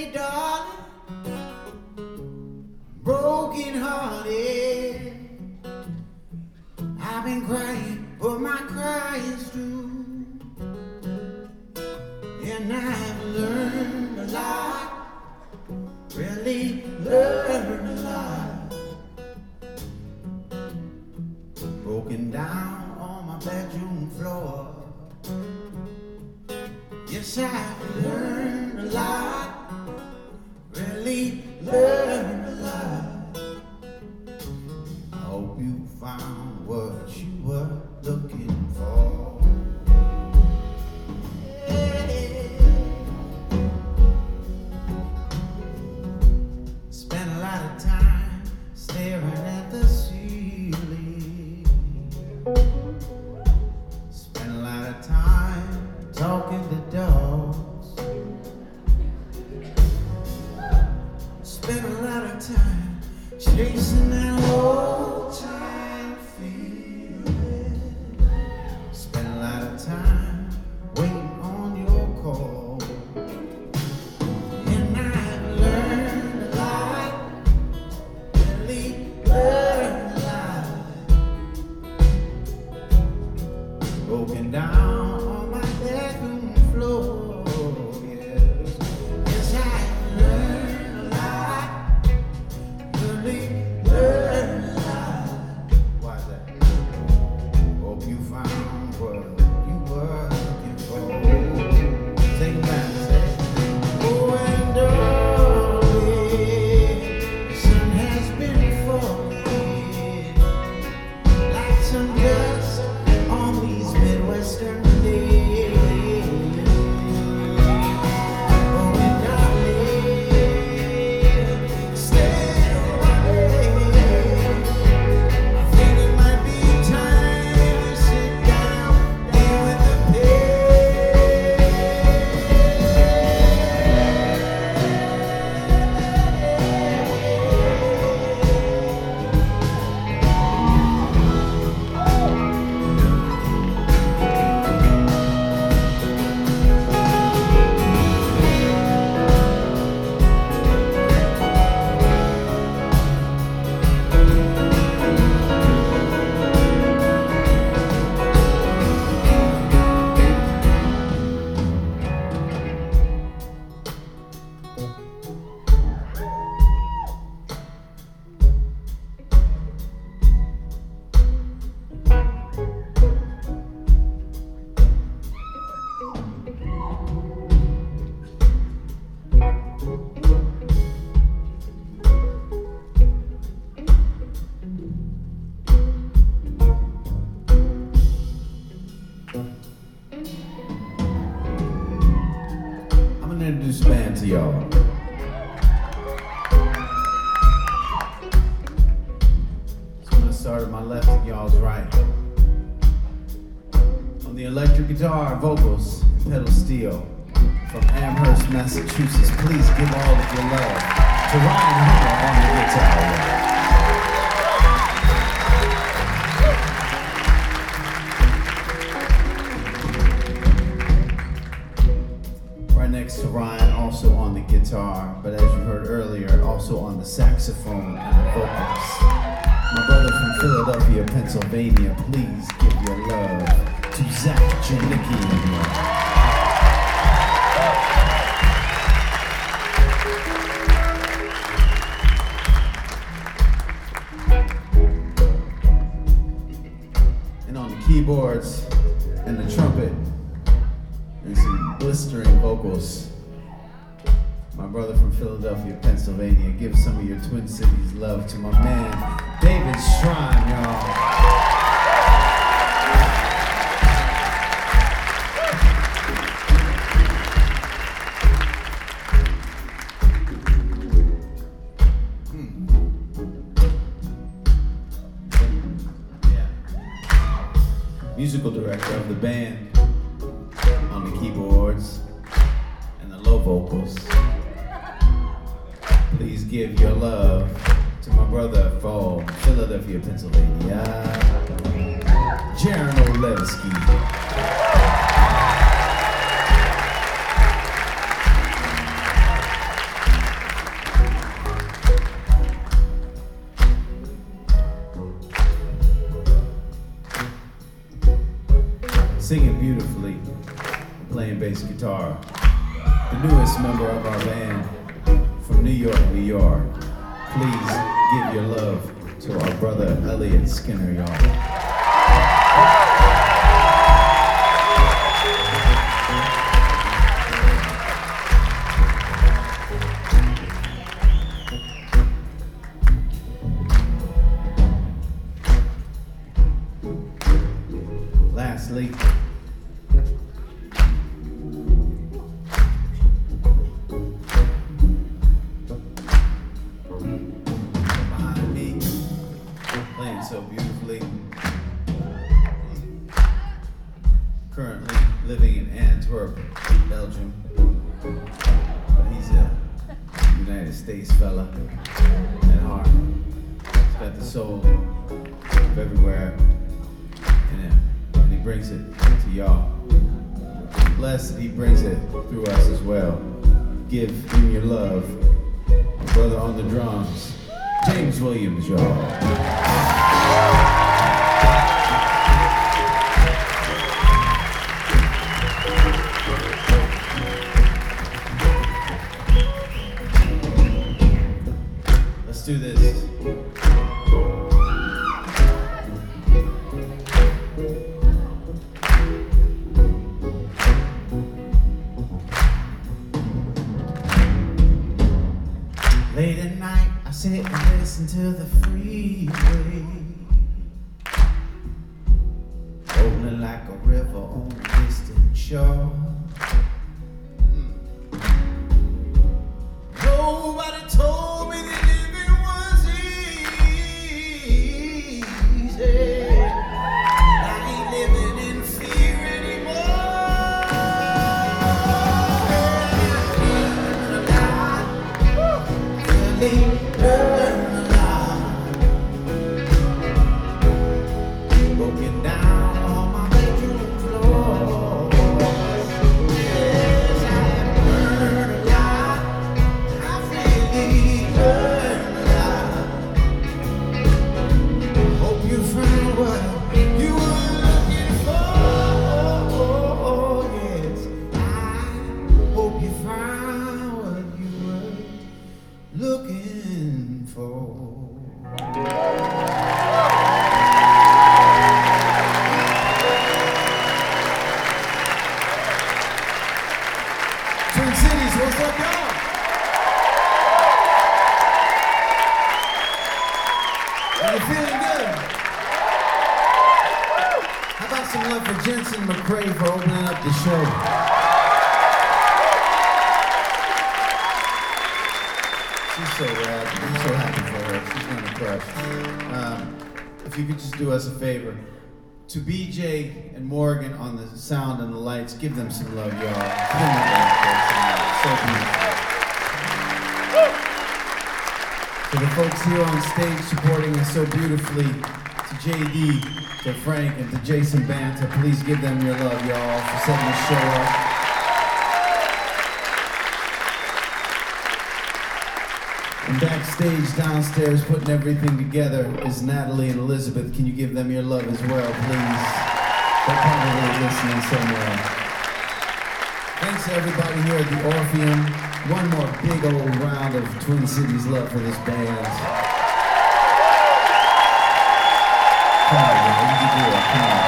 lately, darling, broken hearted. I've been crying, but my cry is through. And I've learned a lot, really learned a lot. Broken down on my bedroom floor. Yes, I've learned a lot, really learned a lot. I hope you found what you were looking for. Spent a lot of time staring at the ceiling. Spent a lot of time talking to dogs. Spent a lot of time chasing that old time feeling. Spent a lot of time waiting on your call. And I've learned a lot, really learned a lot. Broken down on my bedroom floor, yes. Yes, I've learned a lot, really learned a lot. Why's that? Hope you found what you were looking for. Take it back, say. Oh, and darling, the sun has been falling like some dust on these Midwestern days. Oh, and darling, stay away. I think it might be time to sit down there with the I'm gonna introduce the band to y'all. So I'm gonna start at my left and y'all's right. On the electric guitar, vocals, and pedal steel, from Amherst, Massachusetts, please give all of your love to Ryan Hunter on the guitar. Right next to Ryan, also on the guitar, but as you heard earlier, also on the saxophone and the vocals. My brother from Philadelphia, Pennsylvania, please give your love to Zach Janicki. And on the keyboards and the trumpet and some blistering vocals, my brother from Philadelphia, Pennsylvania. Give some of your Twin Cities love to my man, David Shrine, y'all. Musical director of the band on the keyboards and the low vocals. Please give your love to my brother from Philadelphia, Pennsylvania, Jaron Olevsky. guitar, the newest member of our band from New York, New York. Please give your love to our brother Elliot Skinner, y'all. Lastly, behind me, playing so beautifully, currently living in Antwerp, Belgium, but he's a United States fella at heart. He's got the soul of everywhere in him. He brings it to y'all. Blessed he brings it through us as well. Give him your love. Brother on the drums, James Williams, y'all. Let's do this. Late at night, I sit and listen to the freeway, rolling like a river on a distant shore. Nobody told me that living was easy. I ain't living in fear anymore. Broken down on my bedroom floor. Yes, I have learned a lot. I've really learned a lot. Hope you found what you were looking for. Yes, I hope you found what you were looking for. Twin Cities, what's up, y'all? Are you feeling good? How about some love for Jensen McCrae for opening up the show? She's so rad. I'm so happy for her. She's gonna crush. If you could just do us a favor, to BJ and Morgan on the sound and the lights, give them some love, y'all. Give them a love. So beautiful. To the folks here on stage supporting us so beautifully, to JD, to Frank, and to Jason Banta, please give them your love, y'all, for setting the show up. And backstage, downstairs, putting everything together is Natalie and Elizabeth. Can you give them your love as well, please? They're probably listening somewhere. Thanks to everybody here at the Orpheum. One more big old round of Twin Cities love for this band. Come on, man, you can do it. Come on.